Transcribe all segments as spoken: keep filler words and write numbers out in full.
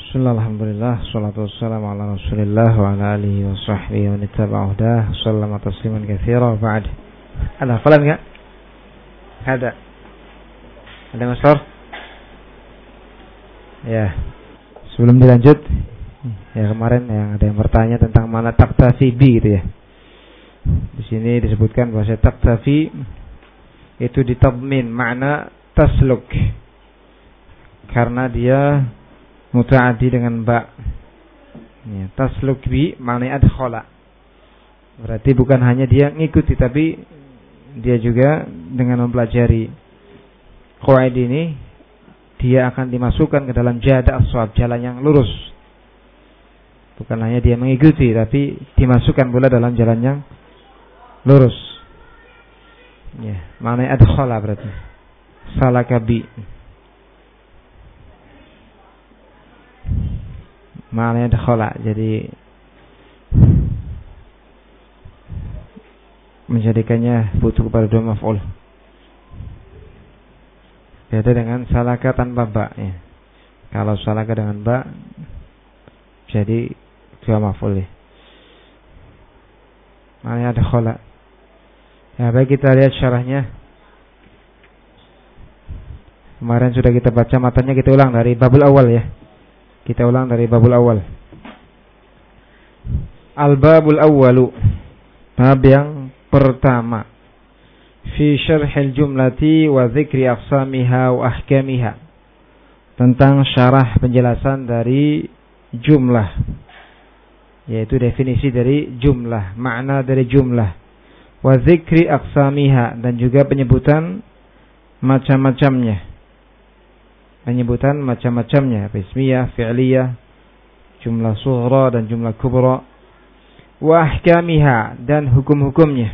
Bismillah, alhamdulillah, salatu wassalamu ala rasulillah wa ala alihi wa sahbihi wa nitaba'udah sallama tasliman katsira wa ba'd. Ada hafalan enggak? Ada. Ada Masar? Ya. Sebelum dilanjut, ya kemarin yang ada yang bertanya tentang mana taktafi bi gitu ya. Di sini disebutkan bahwa taktafi itu ditadmin makna tasluk. Karena dia muta'addi dengan ba. Ya, tasluk bi maknanya adkhala. Berarti bukan hanya dia ngikuti, tapi dia juga dengan mempelajari qawaid ini dia akan dimasukkan ke dalam jada as-shawab, jalan yang lurus. Bukan hanya dia mengikuti, tapi dimasukkan pula dalam jalan yang lurus. Ya, maknanya adkhala berarti. Salaka bi. Maknanya dakhala, jadi menjadikannya butuh kepada dua maf'ul. Beda dengan salaka tanpa ba ya. Kalau salaka dengan ba jadi dua maf'ul ya. Maknanya dakhala. Ya, baik, kita lihat syarahnya. Kemarin sudah kita baca matanya, kita ulang dari babul awal ya. Kita ulang dari babul awal. Al-babul awwalu, bab yang pertama. Fi syarhil jumlati wa dzikri aqsamiha wa ahkamiha. Tentang syarah penjelasan dari jumlah, yaitu definisi dari jumlah, makna dari jumlah. Wa dzikri aqsamiha, dan juga penyebutan macam-macamnya. Penyebutan macam-macamnya, ismiyah, fi'liyah, jumlah sughra dan jumlah kubra, wa ahkamiha, dan hukum-hukumnya.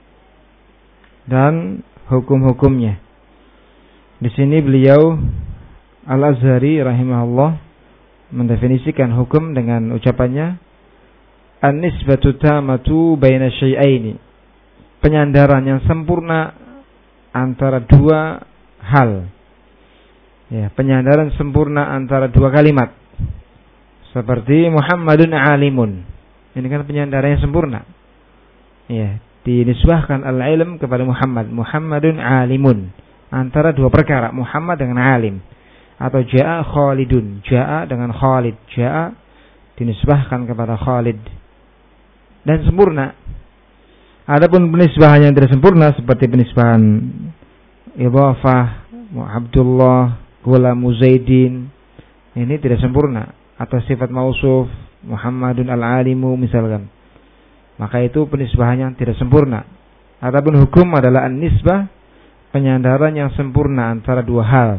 Dan hukum-hukumnya. Di sini beliau Al-Azhari rahimahullah mendefinisikan hukum dengan ucapannya an-nisbatu tamatu baina syai'aini. Penyandaran yang sempurna antara dua hal. Ya, penyandaran sempurna antara dua kalimat. Seperti Muhammadun alimun. Ini kan penyandaran yang sempurna. Ya, dinisbahkan al-ilm kepada Muhammad. Muhammadun alimun. Antara dua perkara, Muhammad dengan alim. Atau ja'a Khalidun, ja'a dengan Khalid. Ja'a dinisbahkan kepada Khalid. Dan sempurna. Adapun penisbahan yang tidak sempurna seperti penisbahan idhafah, Abdullah, Gulamu Zaidin, ini tidak sempurna. Atau sifat mausuf Muhammadun al-alimu misalkan, maka itu penisbahannya tidak sempurna. Adapun hukum adalah an-nisbah, penyandaran yang sempurna antara dua hal.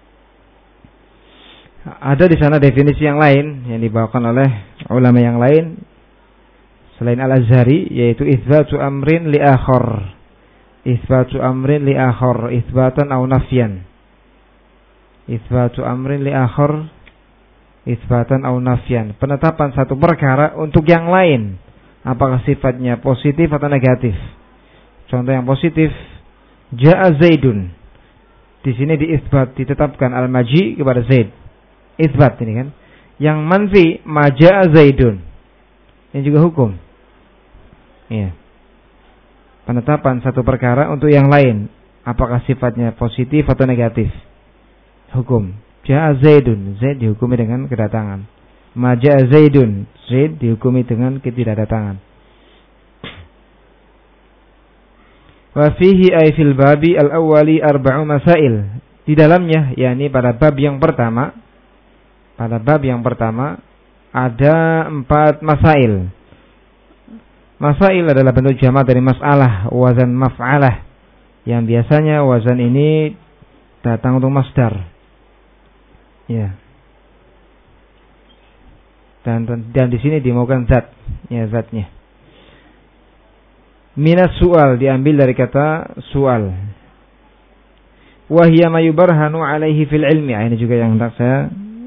Ada di sana definisi yang lain yang dibawakan oleh ulama yang lain selain Al-Azhari, yaitu itsbatu amrin li akhar. Itsbatu amrin li akhar, itsbatan aw nafyan. Itsbatu amrin li akhar, itsbatan aw nafyan. Penetapan satu perkara untuk yang lain, apakah sifatnya positif atau negatif. Contoh yang positif, ja'a Zaidun. Di sini diitsbat, ditetapkan al-maji kepada Zaid. Itsbat ini kan. Yang manfi, ma ja'a Zaidun. Ini juga hukum. Iya. Penetapan satu perkara untuk yang lain, apakah sifatnya positif atau negatif. Hukum. Ja'a Zaidun, Zaid dihukumi dengan kedatangan. Ma ja'a Zaidun, Zaid dihukumi dengan ketidakdatangan. Wa fihi ay fil babi al-awwali arba'u masail. Di dalamnya, yakni pada bab yang pertama, pada bab yang pertama ada empat masail. Masail adalah bentuk jamak dari mas'alah, wazan maf'alah, yang biasanya wazan ini datang untuk masdar. Ya. Dan dan di sini dimaukan zat, ya zatnya. Minas su'al, diambil dari kata su'al. Wa hiya ma yubarhanu alaihi fil ilmi. Ini juga yang hendak saya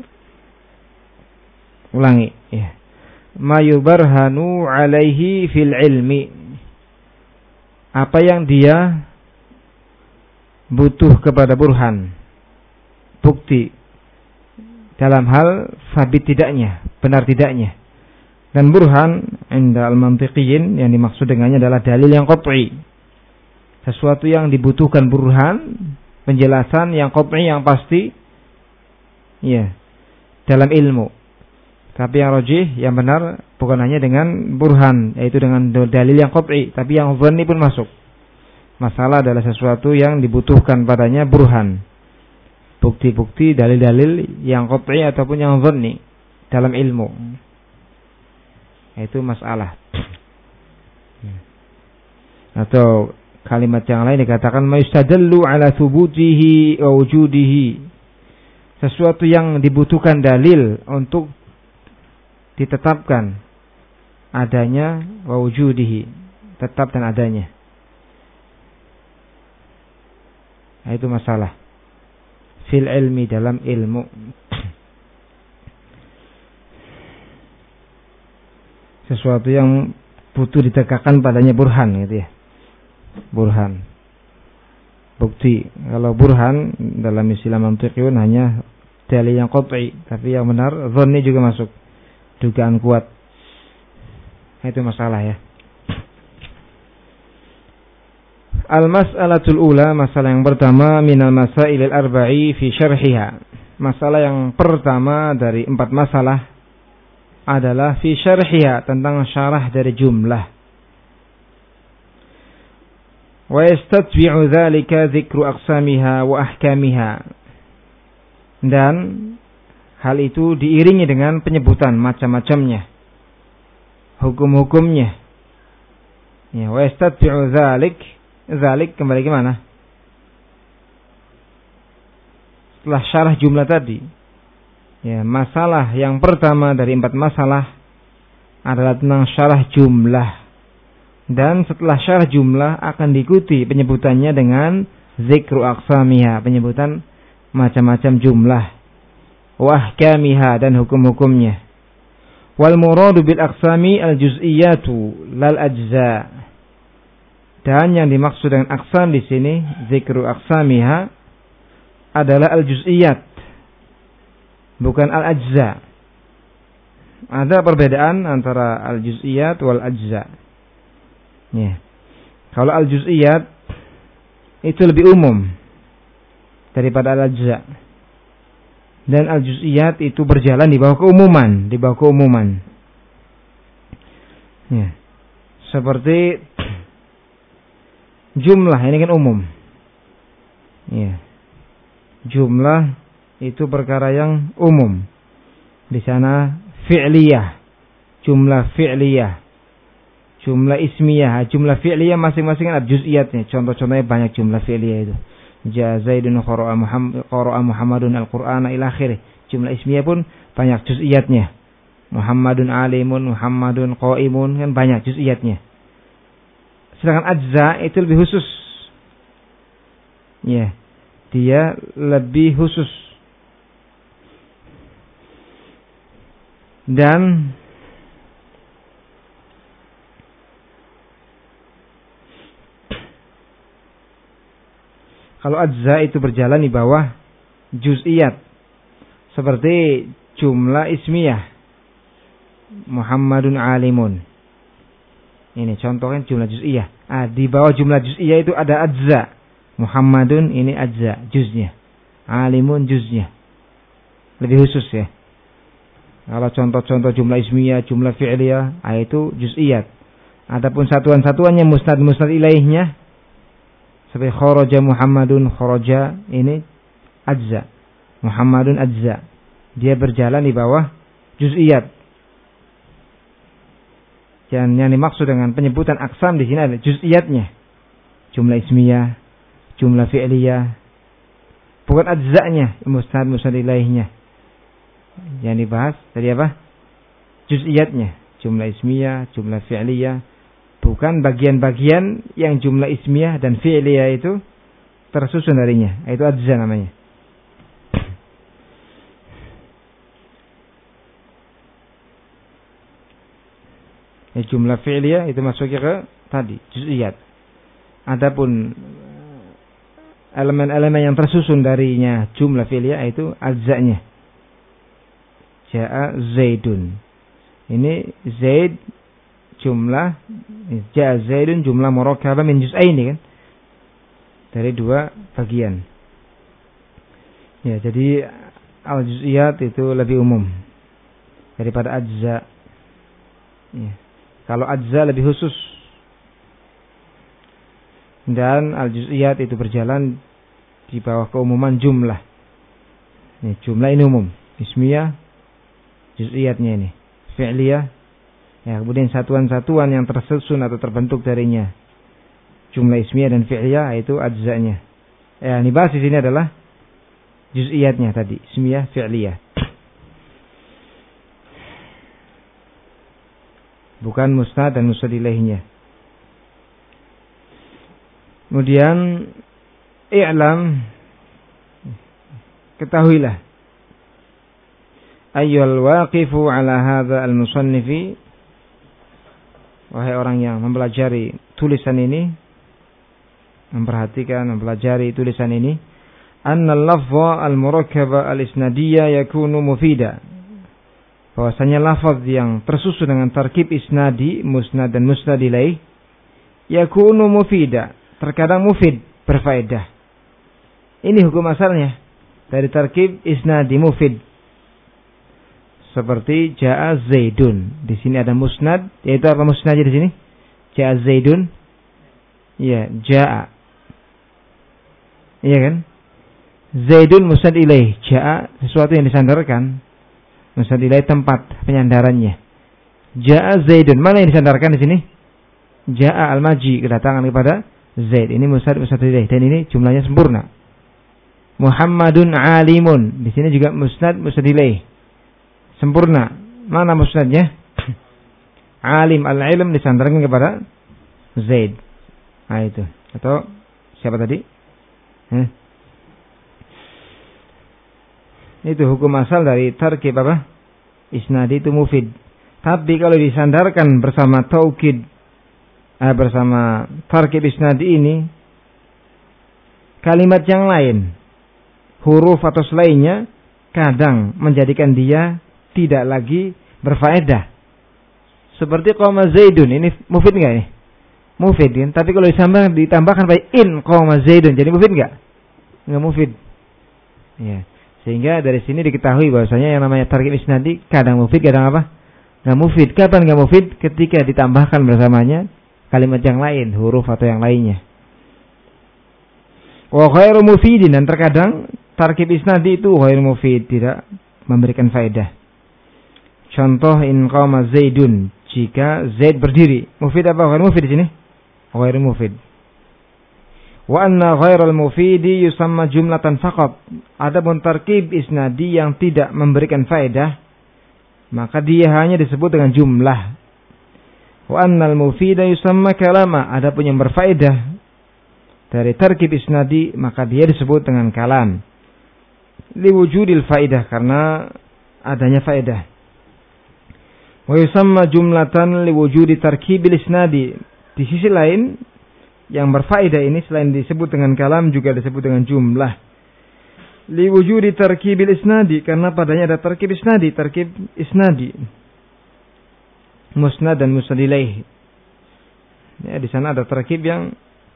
ulangi, ya. Ma yubarhanu alaihi fil ilmi. Apa yang dia butuh kepada burhan, bukti dalam hal sabit tidaknya, benar tidaknya. Dan burhan inda al-mantiqiyin yang dimaksud dengannya adalah dalil yang qat'i. Sesuatu yang dibutuhkan burhan, penjelasan yang qat'i, yang pasti, ya, dalam ilmu. Tapi yang rajih, yang benar bukan hanya dengan burhan, yaitu dengan dalil yang qat'i, tapi yang dhanni pun masuk. Masalah adalah sesuatu yang dibutuhkan padanya burhan, bukti-bukti, dalil-dalil yang qat'i ataupun yang dhanni dalam ilmu. Itu masalah. Atau kalimat yang lain dikatakan mayustadallu ala thubutihi wa wujudihi. Sesuatu yang dibutuhkan dalil untuk ditetapkan adanya wa wujudihi, tetap dan adanya. Itu masalah fil ilmi, dalam ilmu. Sesuatu yang butuh ditegakkan padanya burhan, gitu ya. Burhan, bukti. Kalau burhan dalam istilah mantiqiyun hanya dalil yang qat'i, tapi yang benar dhanni juga masuk, dugaan kuat. Itu masalah, ya. Al-mas'alatul ula, masalah yang pertama, minal masailil arba'i fi syarhiha. Masalah yang pertama dari empat masalah adalah fi syarhiha, tentang syarah dari jumlah. Wa yastatbi'u dzalika dzikru aqsamiha wa ahkamiha. Dan hal itu diiringi dengan penyebutan macam-macamnya, hukum-hukumnya. Ya, wa yastatbi'u dzalik, dzalik kembali ke mana? Setelah syarah jumlah tadi. Ya, masalah yang pertama dari empat masalah adalah tentang syarah jumlah. Dan setelah syarah jumlah akan diikuti penyebutannya dengan zikru aqsamiha, penyebutan macam-macam jumlah, wa ahkamiha, dan hukum-hukumnya. Wal muradu bil aqsami al juz'iyatu lal ajza. Dan yang dimaksud dengan aqsam di sini, zikru aqsamiha, adalah al juz'iyat, bukan al-ajza. Ada perbedaan antara al-juz'iyat wal ajza. Ya. Kalau al-juz'iyat itu lebih umum daripada al-ajza. Dan al-juz'iyat itu berjalan di bawah keumuman, di bawah keumuman. Ya. Seperti jumlah, ini kan umum. Ya. Jumlah itu perkara yang umum. Di sana fi'liyah, jumlah fi'liyah, jumlah ismiyah, jumlah fi'liyah masing-masing ada juz'iyatnya. Contoh-contohnya banyak jumlah fi'liyah itu. Ja Zaidun qara'a Muhammad, qara'a Muhammadun al-Qur'ana ila akhirih. Jumlah ismiyah pun banyak juz'iyatnya. Muhammadun alimun, Muhammadun qa'imun, kan banyak juz'iyatnya. Sedangkan ajza itu lebih khusus. Ya, dia lebih khusus. Dan kalau ajza itu berjalan di bawah juz'iyat, seperti jumlah ismiyah, Muhammadun alimun. Ini contohnya jumlah juz'iyah. Ah, di bawah jumlah juz'iyah itu ada ajza. Muhammadun ini ajza, juznya. Alimun juznya. Lebih khusus, ya. Kalau contoh-contoh jumlah ismiyah, jumlah fi'liyah, ah, itu juz'iyat. Adapun satuan-satuannya musnad-musnad ilaihnya, seperti kharaja Muhammadun, kharaja ini ajza. Muhammadun ajza. Dia berjalan di bawah juz'iyat. Dan yang dimaksud dengan penyebutan aqsam di sini adalah juz'iyatnya. Jumlah ismiyah, jumlah fi'liyah, bukan ajza'nya, musnad-musnad ilaihnya. Yang dibahas tadi apa? Juz'iyatnya, jumlah ismiyah, jumlah fi'liyah, bukan bagian-bagian yang jumlah ismiyah dan fi'liyah itu tersusun darinya. Itu ajza namanya. Ya, jumlah fi'liyah itu masuknya ke tadi juz'iyat. Adapun elemen-elemen yang tersusun darinya jumlah fi'liyah itu ajza'nya. Ja'a Zaidun. Ini Zaid jumlah, Ja'a Zaidun jumlah murakkabah min juz'aini kan, dari dua bagian. Ya, jadi al-juz'iyat itu lebih umum daripada ajza. Ya. Kalau ajza lebih khusus, dan al-juz'iyat itu berjalan di bawah keumuman jumlah. Ini jumlah ini umum, ismiyah, juz'iyatnya ini fi'liyah. Ya, kemudian satuan-satuan yang tersusun atau terbentuk darinya, jumlah ismiyah dan fi'liyah, itu ajzanya. Ya, ini bahas di sini adalah juz'iyatnya tadi, ismiyah, fi'liyah. Bukan musnad dan musnad ilaihnya. Kemudian i'lam, ketahuilah, ayyuhal waqifu ala hadza al-musannifi, wahai orang yang mempelajari tulisan ini, memperhatikan, mempelajari tulisan ini, anna al-lafza al-murakkaba al-isnadiyya yakunu mufida, bahwasanya lafaz yang tersusun dengan tarkib isnadi, musnad dan musnad ilaih, yakunu mufida, terkadang mufid, berfaedah. Ini hukum asalnya dari tarkib isnadi, mufid. Seperti Ja'a Zaidun. Di sini ada musnad, yaitu apa musnadnya di sini? Ja'a Zaidun. Iya, Ja'a. Iya kan? Zaidun musnad ilaih. Ja'a sesuatu yang disandarkan. Musnad ilaih tempat penyandarannya. Ja'a Zaidun. Mana yang disandarkan di sini? Ja'a al-maji, kedatangan kepada Zaid. Ini musnad musnad ilaih, dan ini jumlahnya sempurna. Muhammadun alimun. Di sini juga musnad musnad ilaih, sempurna. Mana musnadnya? Alim, al-ilm disandarkan kepada Zaid. Nah itu. Atau siapa tadi? Eh? Itu hukum asal dari tarkib apa? Isnadi itu mufid. Tapi kalau disandarkan bersama taukid, eh, bersama tarkib isnadi ini, kalimat yang lain, huruf atau selainnya, kadang menjadikan dia tidak lagi berfaedah. Seperti qoma Zaidun, ini mufid enggak ini? Mufid kan? Tapi kalau ditambah, ditambahkan by in qoma Zaidun, jadi mufid enggak? Enggak mufid. Ya. Sehingga dari sini diketahui bahwasanya yang namanya tarkib isnadi kadang mufid, kadang apa? Enggak mufid. Kapan enggak mufid? Ketika ditambahkan bersamanya kalimat yang lain, huruf atau yang lainnya. Wa ghairu mufidin, dan terkadang tarkib isnadi itu ghairu mufid, tidak memberikan faedah. Contoh in qama Zaidun, jika Zaid berdiri. Mufid apa ghairu mufid di sini? Ghairu mufid. Wa anna ghairal mufidi yusamma jumlatan faqat. Adapun tarkib isnadi yang tidak memberikan faedah, maka dia hanya disebut dengan jumlah. Wa annal mufida yusamma kalama. Adapun yang berfaedah dari tarkib isnadi, maka dia disebut dengan kalam. Liwujudil faedah, karena adanya faedah. Wa yusamma jumlatan liwujudi tarkibil isnadi. Di sisi lain, yang berfaedah ini selain disebut dengan kalam juga disebut dengan jumlah. Liwujudi tarkibil isnadi, karena padanya ada tarkib isnadi, tarkib isnadi, musnad dan musnad ilaih. Ya, di sana ada tarkib yang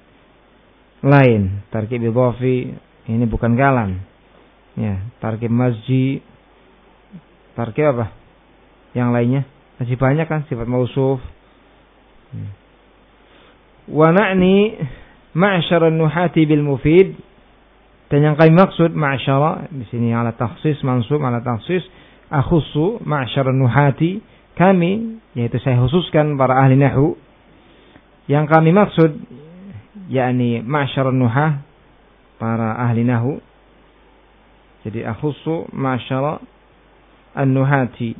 lain, tarkib idhafi, ini bukan kalam. Ya, tarkib masji, tarkib apa? Yang lainnya masih banyak kan, sifat mausuf. Hmm. Wa na'ni ma'syarun nuhati bil mufid, dan yang kami maksud ma'syara di sini ala takhsis, mansub ala takhsis, akhussu ma'syarun nuhati, kami, yaitu saya khususkan para ahli nahwu. Yang kami maksud yakni ma'syarun nuhah, para ahli nahwu. Jadi akhussu ma'syara an-nuhati.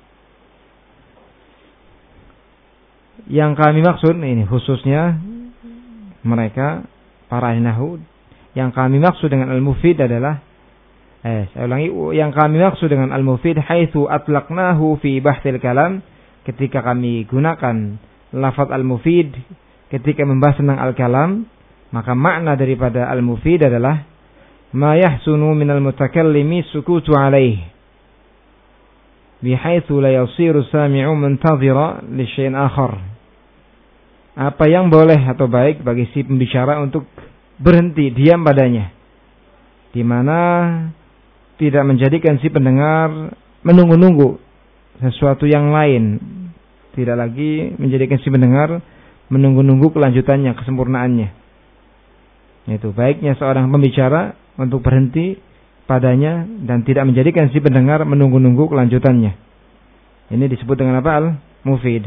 Yang kami maksud ini khususnya mereka para ahli nahwu. Yang kami maksud dengan al-mufid adalah eh saya ulangi, yang kami maksud dengan al-mufid haitsu atlaqnahu fi bahthil kalam, ketika kami gunakan lafaz al-mufid ketika membahas tentang al-kalam, maka makna daripada al-mufid adalah ma yahsunu minal mutakallimi sukutu alaih, bihaitsu la yasiru sami'u muntazira li syai'in akhar. Apa yang boleh atau baik bagi si pembicara untuk berhenti diam padanya, di mana tidak menjadikan si pendengar menunggu-nunggu sesuatu yang lain, tidak lagi menjadikan si pendengar menunggu-nunggu kelanjutannya, kesempurnaannya. Itu baiknya seorang pembicara untuk berhenti padanya dan tidak menjadikan si pendengar menunggu-nunggu kelanjutannya. Ini disebut dengan apa? Al-mufid.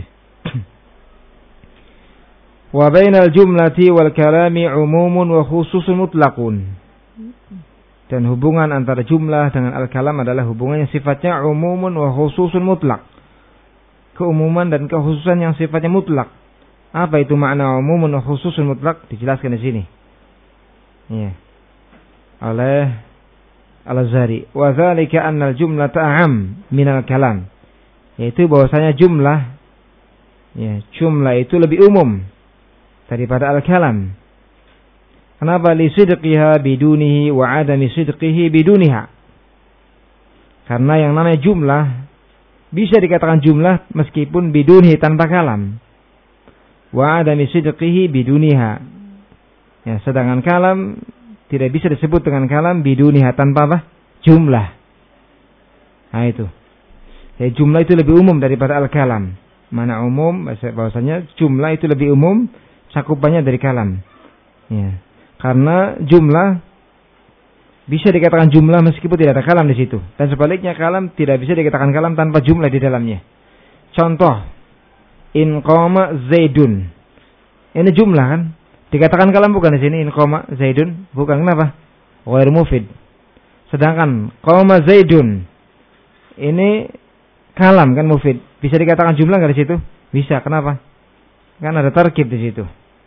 Wa bainal jumlati wal kalami umumun wa khususun mutlaqun. Dan hubungan antara jumlah dengan al-kalam adalah hubungan yang sifatnya umumun wa khususun mutlak. Keumuman dan kekhususan yang sifatnya mutlak. Apa itu makna umumun wa khususun mutlak? Dijelaskan di sini. Ya. Oleh Al-Azhari. Wa dzalika anna al-jumlata a'am min al-kalam. Yaitu bahwasanya jumlah, ya, jumlah itu lebih umum daripada al-kalam. Kenapa? Li sidqiha bidunihi wa adami sidqihi biduniha. Karena yang namanya jumlah bisa dikatakan jumlah meskipun bidunihi tanpa kalam. Wa adami sidqihi biduniha. Ya, sedangkan kalam tidak bisa disebut dengan kalam biduniha tanpa apa? Jumlah. Nah itu. Ya, jumlah itu lebih umum daripada al-kalam. Mana umum? Bahwasanya jumlah itu lebih umum cakupannya dari kalam. Ya. Karena jumlah bisa dikatakan jumlah meskipun tidak ada kalam di situ. Dan sebaliknya kalam tidak bisa dikatakan kalam tanpa jumlah di dalamnya. Contoh, in qama zaidun. Ini jumlah kan? Dikatakan kalam bukan di sini, in qama zaidun, bukan. Kenapa? Ghair mufid. Sedangkan qama zaidun ini kalam kan, mufid. Bisa dikatakan jumlah enggak di situ? Bisa. Kenapa? Kan ada tarkib di situ.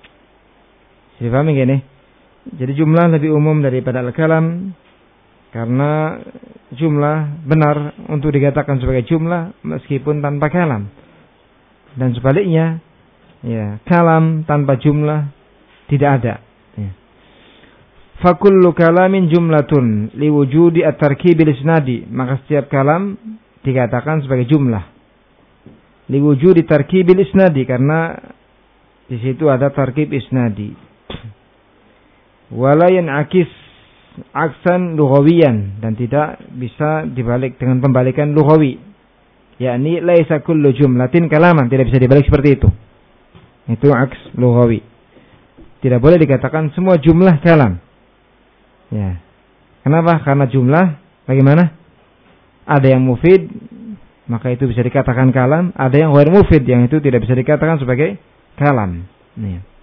Dipahami gini? Jadi jumlah lebih umum daripada al-kalam karena jumlah benar untuk dikatakan sebagai jumlah meskipun tanpa kalam. Dan sebaliknya, ya, kalam tanpa jumlah tidak ada. Ya. Fakullu kalamin jumlatun liwujudi at-tarkibil isnadi. Maka setiap kalam dikatakan sebagai jumlah. Liwujudi tarkibil isnadi karena di situ ada tarkib isnadi. Wala yan'akis aksan lughawiyan, dan tidak bisa dibalik dengan pembalikan lughawi. Yakni laisa kullu jumlatin kalaman, tidak bisa dibalik seperti itu. Itu aks lughawi. Tidak boleh dikatakan semua jumlah kalam. Ya. Kenapa? Karena jumlah bagaimana? Ada yang mufid, maka itu bisa dikatakan kalam, ada yang ghair mufid, yang itu tidak bisa dikatakan sebagai kalam. Nih.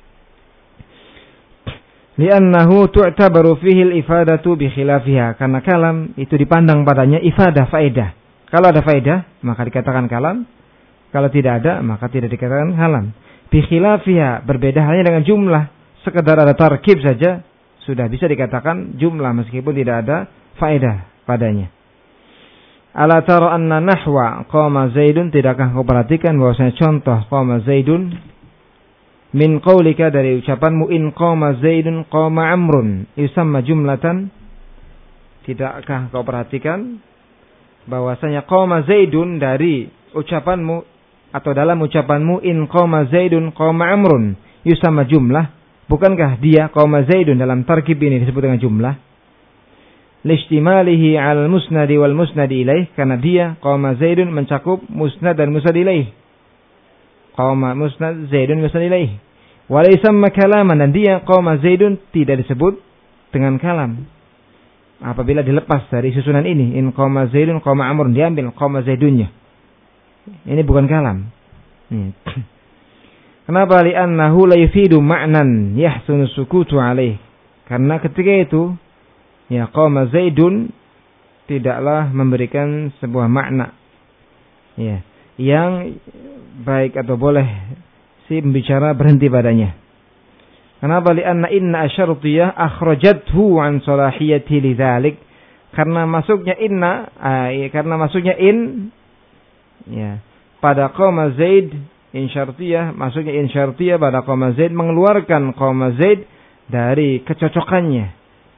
Li'annahu tu'tabaru fihi al-ifadatu bi khilafiha. Karena kalam itu dipandang padanya ifadah, faedah. Kalau ada faedah, maka dikatakan kalam. Kalau tidak ada, maka tidak dikatakan kalam. Bi khilafiha, berbeda halnya dengan jumlah. Sekedar ada tarkib saja, sudah bisa dikatakan jumlah meskipun tidak ada faedah padanya. Ala tara anna nahwa qama zaidun, tidakkah kau perhatikan bahwasanya contoh qama zaidun min qaulika, dari ucapanmu, in qama zaidun qama amrun yusamma jumlatan. Tidakkah kau perhatikan bahwasanya qama zaidun dari ucapanmu atau dalam ucapanmu in qama zaidun qama amrun yusamma jumlah, bukankah dia qama zaidun dalam tarkib ini disebut dengan jumlah? Listimalihi al musnadi wal musnadi ilaih, karena dia qama zaidun mencakup musnad dan musnad ilaih. Qama musnad zaidun musnad ilaih. Wa laysa kalaman, dan dia qama zaidun tidak disebut dengan kalam. Apabila dilepas dari susunan ini, in qama zaidun qama amrun, diambil qama zaidunnya. Ini bukan kalam. Hmm. Kenapa? Li'annahu la yufidu ma'nan yahsunu sukutu alaih. Karena ketika itu, ya, qama zaidun tidaklah memberikan sebuah makna, ya, yang baik atau boleh si pembicara berhenti padanya. Kenapa? Li'anna inna asyartiyah akhrajathu an salahiyati lidzalik. Karena masuknya inna, ay, karena masuknya in, ya, pada qama zaid, in syartiyah, masuknya in syartiyah pada qama zaid mengeluarkan qama zaid dari kecocokannya,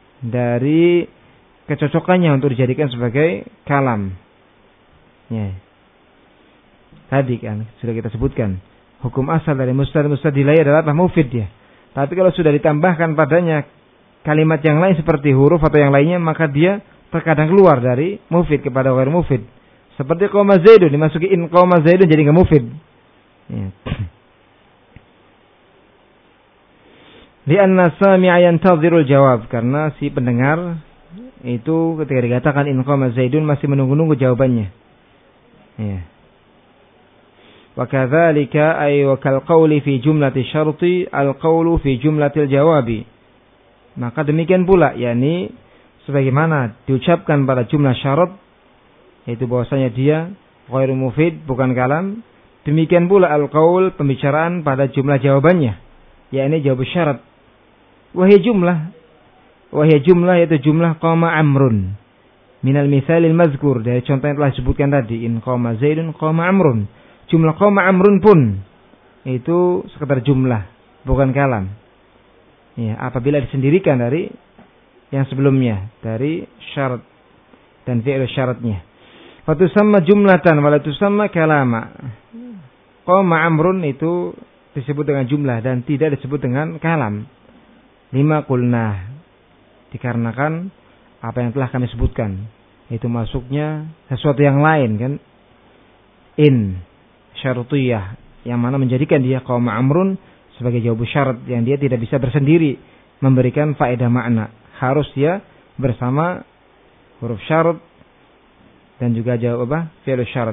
dari kecocokannya untuk dijadikan sebagai kalam. Ya. Tadi kan sudah kita sebutkan. Hukum asal dari mustad mustad ilaih adalah apa? Mufid ya. Tapi kalau sudah ditambahkan padanya kalimat yang lain seperti huruf atau yang lainnya, maka dia terkadang keluar dari mufid kepada ghair mufid. Seperti qoma zaidun dimasuki in qoma zaidun jadi enggak mufid. Ya. Li'anna sami'a yantazirul jawab, karena si pendengar itu ketika dikatakan in qama zaidun masih menunggu-nunggu jawabannya. Ya. Wa kadzalika ay wa kal qawli fi jumlati syarti al qawlu fi jumlatil jawabi. Maka demikian pula, yakni sebagaimana diucapkan pada jumlah syarat, yaitu bahwasanya dia ghairu mufid, bukan kalam. Demikian pula al qaul, pembicaraan pada jumlah jawabannya, yakni jawab syarat. Wahai jumlah, wahai jumlah yaitu jumlah qama amrun. Minal misalil mazkur, dari contoh yang telah disebutkan tadi, in qama zaidun qama amrun. Jumlah qama amrun pun itu sekedar jumlah, bukan kalam. Ya, apabila disendirikan dari yang sebelumnya, dari syarat dan fi'il syaratnya. Fa tusamma jumlatan wa la tusamma kalama. Qama amrun itu disebut dengan jumlah dan tidak disebut dengan kalam. Lima qulna, dikarenakan apa yang telah kami sebutkan, itu masuknya sesuatu yang lain kan, in syarutiyah, yang mana menjadikan dia qama amrun sebagai jawab syarat yang dia tidak bisa bersendiri memberikan faedah makna, harus dia bersama huruf syarat dan juga jawab apa? Fi'il syarat.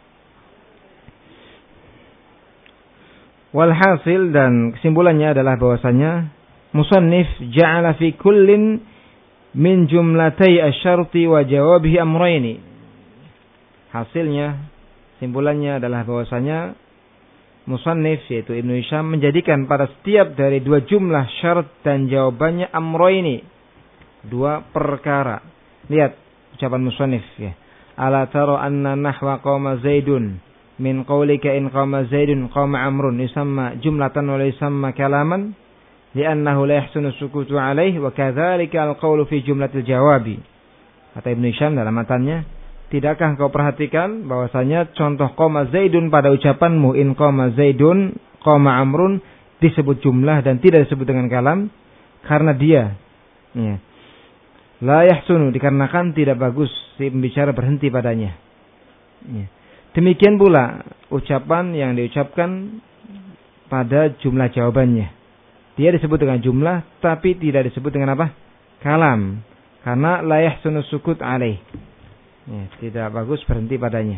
Walhasil, dan kesimpulannya adalah bahwasanya musannif ja'ala fi kullin min jumlatai asy-syarti wa jawabihi amrayni. Hasilnya, simpulannya adalah bahwasanya musannif yaitu Ibnu Hisham menjadikan pada setiap dari dua jumlah syarat dan jawabannya amrayni, dua perkara. Lihat ucapan musannif ya. Ala tara anna nahwa qama zaidun min qawlika in qama zaidun qama amrun yusamma jumlatan wa la yusamma kalaman. Li'annahu la yahsunu sukutu alaih wa kadzalika al-qawlu fi jumlatil jawabi. Kata Ibnu Hisham dalam matannya, tidakkah kau perhatikan bahwasanya contoh qama zaidun pada ucapanmu in qama zaidun qama amrun disebut jumlah dan tidak disebut dengan kalam, karena dia ya, la yahsunu, dikarenakan tidak bagus si pembicara berhenti padanya. Ya. Demikian pula ucapan yang diucapkan pada jumlah jawabannya. Dia disebut dengan jumlah, tapi tidak disebut dengan apa? Kalam. Karena la yahsunu sukut alaih. Ya, tidak bagus berhenti padanya.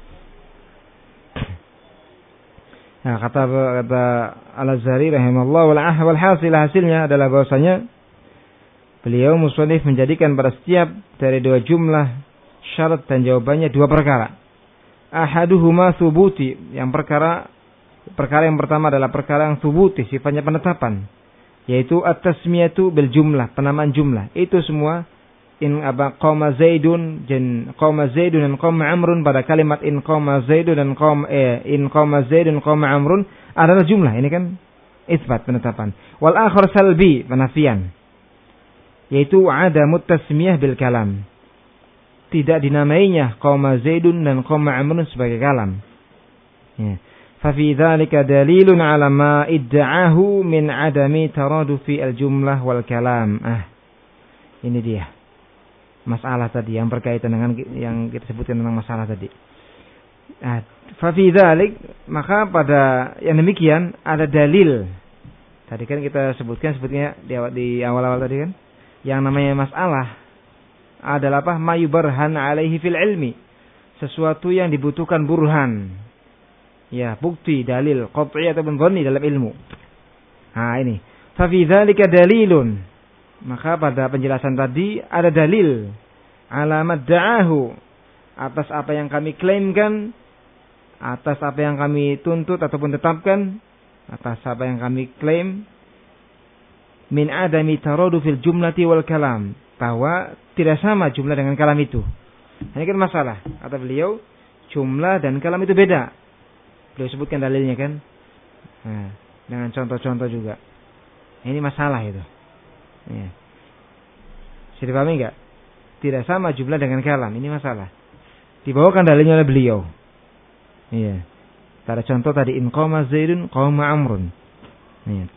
Nah, kata kata Al-Azhari rahimahullah wal ah wal hasil, hasilnya adalah bahwasanya beliau musannif menjadikan pada setiap dari dua jumlah syarat dan jawabannya dua perkara. Ahaduhuma thubuti, yang perkara Perkara yang pertama adalah perkara yang thubuti, sifatnya penetapan, yaitu at-tasmiyatu bil jumlah, penamaan jumlah. Itu semua in aba qama zaidun dan qama zaidun dan qama amrun, pada kalimat in qama zaidun dan qama eh, in qama zaidun qama amrun adalah jumlah. Ini kan isbat, penetapan. Wal akhar salbi, penafian, yaitu adamut tasmiyah bil kalam. Tidak dinamainya qama zaidun dan qama amrun sebagai kalam. Ya. ففي ذلك دليل على ما ادعاه من عدم ترادف الجملة والكلام. Ah, ini dia masalah tadi yang berkaitan dengan yang kita sebutkan tentang masalah tadi. Ah, ففي ذلك, maka pada yang demikian ada dalil. Tadi kan kita sebutkan sebutnya di, di awal-awal tadi kan, yang namanya masalah adalah apa? Ma yubarhan alaihi fil ilmi, sesuatu yang dibutuhkan burhan. Ya, bukti, dalil, qat'i ataupun dhanni dalam ilmu. Nah ini. Fa fi dzalika dalilun. Maka pada penjelasan tadi ada dalil. Alamat da'ahu. Atas apa yang kami klaimkan. Atas apa yang kami tuntut ataupun tetapkan. Atas apa yang kami klaim. Min adami taradu fil jumlati wal kalam. Bahwa tidak sama jumlah dengan kalam itu. Ini kan masalah. Kata beliau, jumlah dan kalam itu beda. Beliau sebutkan dalilnya kan, nah, dengan contoh-contoh juga. Ini masalah itu. Ya. Bisa dipahami enggak? Tidak sama jumlah dengan kalam. Ini masalah. Dibawakan dalilnya oleh beliau. Iya. Ada contoh tadi in qama Zaidun qama Amrun. Ya.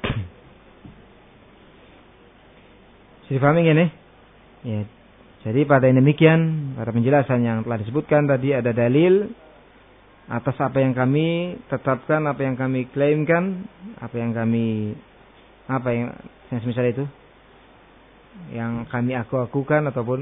Sudah paham ini? Ya. Jadi pada yang demikian, pada penjelasan yang telah disebutkan tadi ada dalil atas apa yang kami tetapkan, apa yang kami klaimkan, apa yang kami apa yang yang semisal itu, yang kami aku-akukan ataupun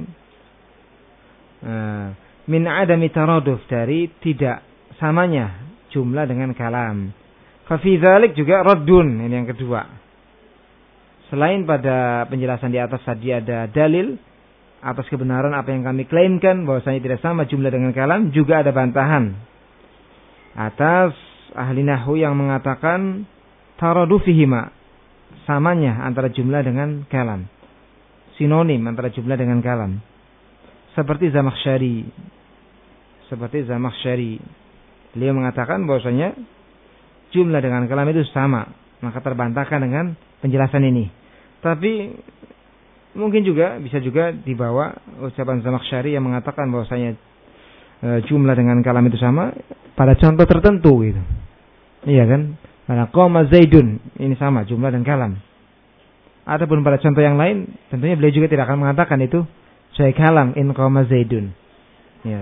uh, min adami taraduf, dari tidak samanya jumlah dengan kalam. Fa fi dzalik juga raddun, ini yang kedua. Selain pada penjelasan di atas tadi ada dalil atas kebenaran apa yang kami klaimkan bahwasanya tidak sama jumlah dengan kalam, juga ada bantahan atas ahli nahwu yang mengatakan taradufihima, samanya antara jumlah dengan kalam, sinonim antara jumlah dengan kalam, seperti Zamakhsyari. Seperti Zamakhsyari, beliau mengatakan bahwasanya jumlah dengan kalam itu sama, maka terbantahkan dengan penjelasan ini. Tapi mungkin juga bisa juga dibawa ucapan Zamakhsyari yang mengatakan bahwasanya e, jumlah dengan kalam itu sama pada contoh tertentu gitu. Iya kan? Karena qama Zaidun ini sama jumlah dan kalam. Adapun pada contoh yang lain tentunya beliau juga tidak akan mengatakan itu sebagai kalam in qama Zaidun. Ya.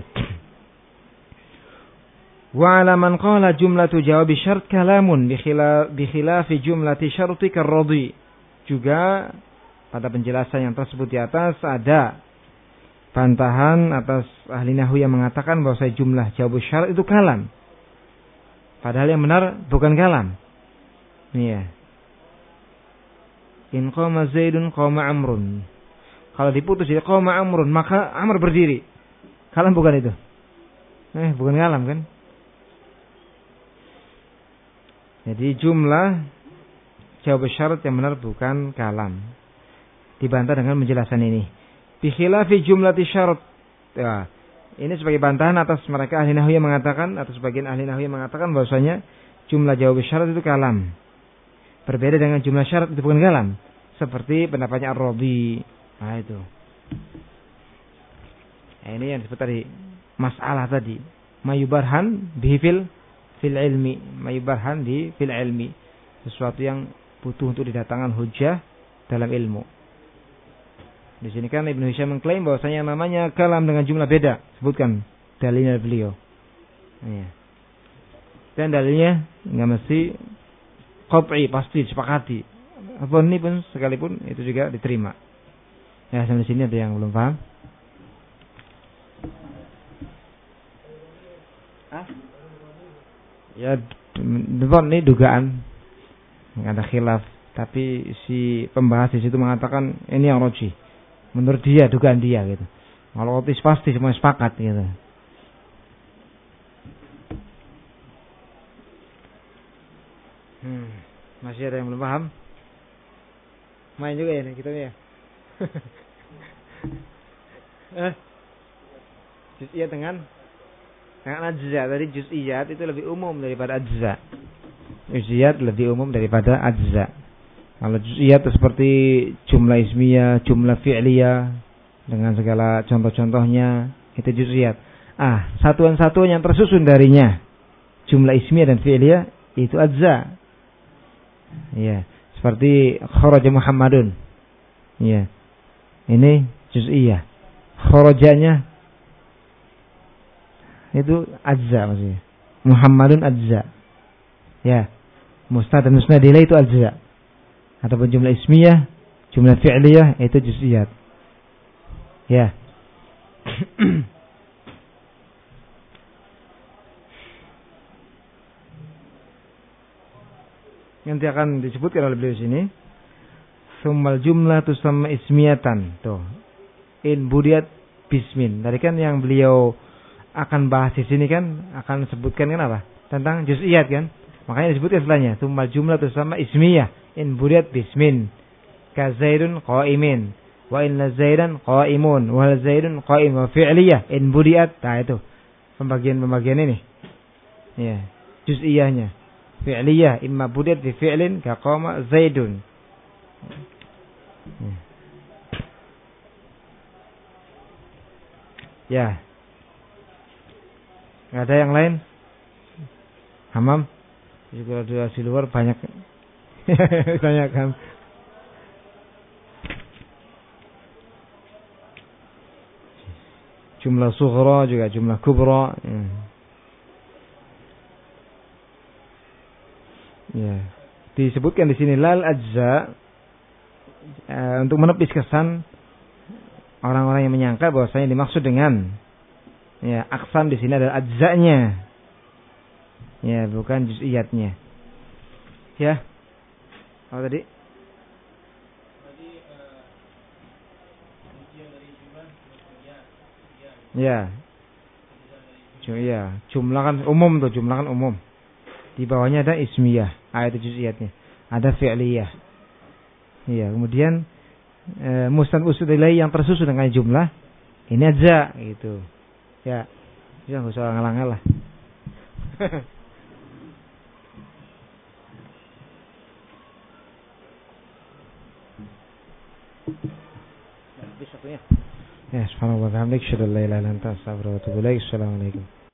Wa 'ala man qala jumlatu jawab syart kalamun bi khilafi jumlati syarti karradi. Juga pada penjelasan yang tersebut di atas ada bantahan atas ahli nahwu yang mengatakan bahwa jumlah jawab syart itu kalam. Padahal yang benar bukan kalam. Iya. In qama Zaidun qama Amrun. Kalau diputus jadi qama Amrun, maka Amr berdiri. Kalam bukan itu. Eh, bukan kalam kan? Jadi jumlah jawab syarat yang benar bukan kalam. Dibantah dengan penjelasan ini. Bi khilafi jumlati syarat. Ya, ini sebagai bantahan atas mereka ahli nahwu yang mengatakan, atau sebagian ahli nahwu yang mengatakan bahwasanya jumlah jawab syarat itu kalam. Berbeda dengan jumlah syarat itu bukan kalam. Seperti pendapatnya Ar-Rabi. Nah itu. Nah, ini yang disebut tadi masalah tadi. Mayubarhan bihifil fil ilmi, mayubarhan di fil ilmi, sesuatu yang butuh untuk didatangkan hujjah dalam ilmu. Di sini kan Ibnu Hisham mengklaim bahwasanya namanya kalam dengan jumlah beda, sebutkan dalilnya beliau. Ya. Dan dalilnya nggak mesti qat'i, pasti disepakati. Apa ini pun sekalipun itu juga diterima. Ya, sampai sini ada yang belum paham? Ah? Ya, depan ini dugaan, nggak ada khilaf. Tapi si pembahas di situ mengatakan ini yang roji. Menurut dia, dugaan dia gitu. Kalau otis pasti semua sepakat gitu. Hmm, masih ada yang belum paham? Main juga ya nih kita ya. Eh, juz'iyat dengan dengan ajza. Tadi juz'iyat itu lebih umum daripada ajza. Juz'iyat lebih umum daripada ajza. Kalau juz'iyat itu seperti jumlah ismiyah, jumlah fi'liyah dengan segala contoh-contohnya, itu juz'iyat. Ah, satuan-satuan yang tersusun darinya, jumlah ismiyah dan fi'liyah, itu ajza. Ya, seperti kharaja Muhammadun. Ya. Ini juz'iyah. Kharajanya itu ajza maksudnya. Muhammadun ajza. Ya. Musnad dan musnad ilaih itu ajza. Ataupun jumlah ismiyah, jumlah fi'liyah itu juz'iyat. Ya. Nanti akan disebutkan oleh beliau sini. Summal jumlah tusamma ismiyatan. Tuh. In budiyat bismin. Tadi kan yang beliau akan bahas di sini kan akan sebutkan kan apa? Tentang juz'iyat kan? Makanya disebutkan setelahnya. Summal jumlah tusamma ismiyah. In budiyat bismin. Ka Zaidun qa'imin. Wa inna Zaidan qa'imun. Wa Zaidun qa'im. Wa fi'liyah. In budiyat. Nah itu. Pembagian-pembagian ini. Ya. Juz'iyahnya. Fi'liyah. Imma budiyat bi fi'lin. Ka qama Zaidun. Ya. Nggak ada yang lain? Hamam juga ada di luar banyak. Banyak kan. Jumlah sughra juga jumlah kubra. Hmm. Ya. Disebutkan di sini lal ajza uh, untuk menepis kesan orang-orang yang menyangka bahwasanya dimaksud dengan ya aksam di sini adalah ajzanya. Ya, bukan juz'iyatnya. Ya. Apa tadi? Ya. Ya, jumlah kan umum tuh, jumlah kan umum. Di bawahnya ada ismiyah, ayat juz'iyatnya. Ada fi'liyah. Iya, kemudian e, musnad usul ilaih yang tersusun dengan jumlah ini aja gitu. Ya. Ya enggak usah ngalang-ngalang. Ya, subhanallah wa bihamdihi asyhadu an la ilaha illa anta astaghfiruka wa atubu ilaik. Assalamualaikum.